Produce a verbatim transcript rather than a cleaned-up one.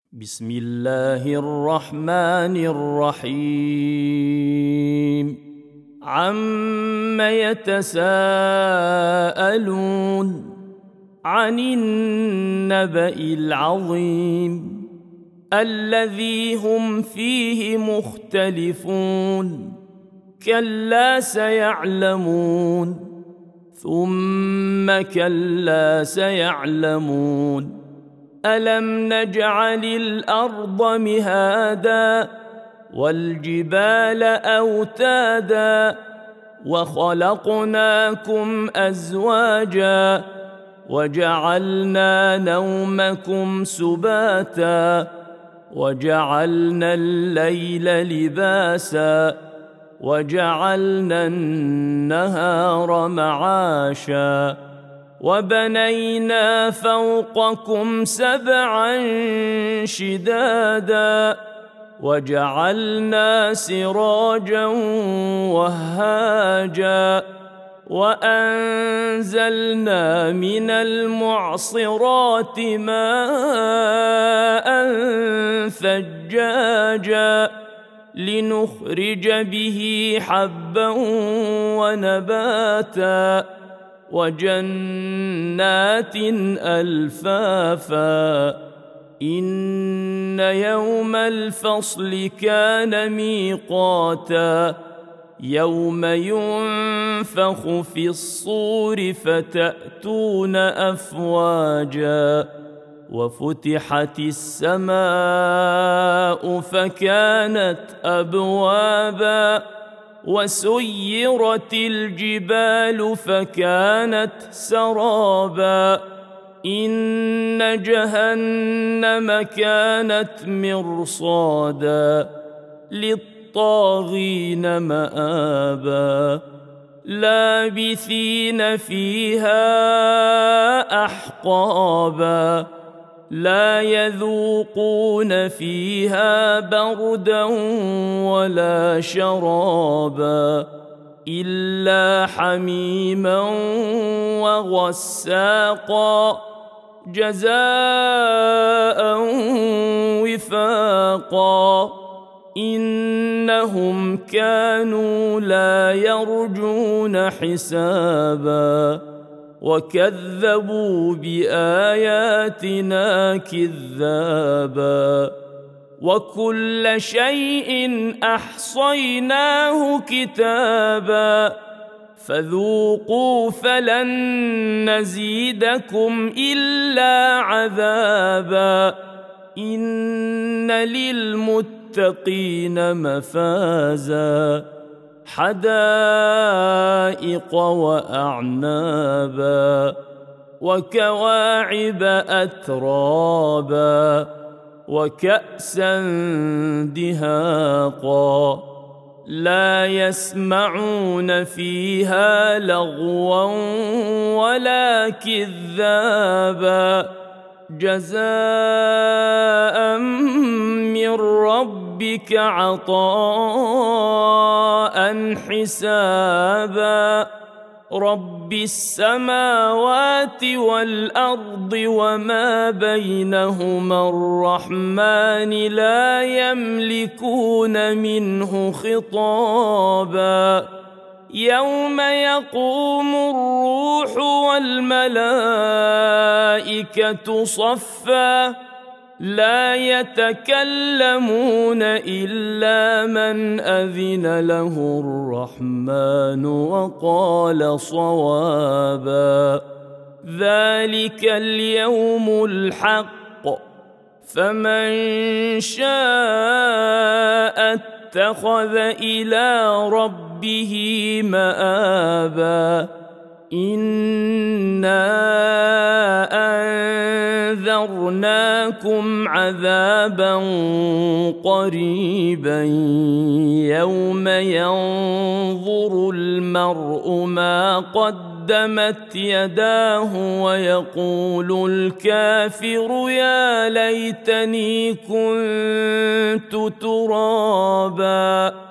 بسم الله الرحمن الرحيم عم يتساءلون عن النبأ العظيم الذي هم فيه مختلفون كلا سيعلمون ثم كلا سيعلمون ألم نجعل الأرض مهادا والجبال أوتادا وخلقناكم أزواجا وجعلنا نومكم سباتا وجعلنا الليل لباسا وجعلنا النهار معاشا وبنينا فوقكم سبعا شدادا وجعلنا سراجا وهاجا وأنزلنا من المعصرات ماء ثجاجا لنخرج به حبا ونباتا وجنات ألفافا إن يوم الفصل كان ميقاتا يوم ينفخ في الصور فتأتون أفواجا وفتحت السماء فكانت أبوابا وسيرت الجبال فكانت سرابا إن جهنم كانت مرصادا للطاغين مآبا لابثين فيها أحقابا لا يذوقون فيها بردا ولا شرابا إلا حميما وغساقا جزاء وفاقا إنهم كانوا لا يرجون حسابا وكذبوا بآياتنا كذابا وكل شيء أحصيناه كتابا فذوقوا فلن نزيدكم إلا عذابا إن للمتقين مفازا حدائق وأعنابا وكواعب أترابا وكأسا دهاقا لا يسمعون فيها لغوا ولا كذابا جزاء من ربك عطاء حسابا رب السماوات والأرض وما بينهما الرحمن لا يملكون منه خطابا يوم يقوم الروح والملائكة صفا لا يتكلمون إلا من أذن له الرحمن وقال صوابا ذلك اليوم الحق فمن شاء اتخذ إلى ربه مآبا إنا أنذرناكم عذابا قريبا يوم ينظر المرء ما قدمت يداه ويقول الكافر يا ليتني كنت ترابا.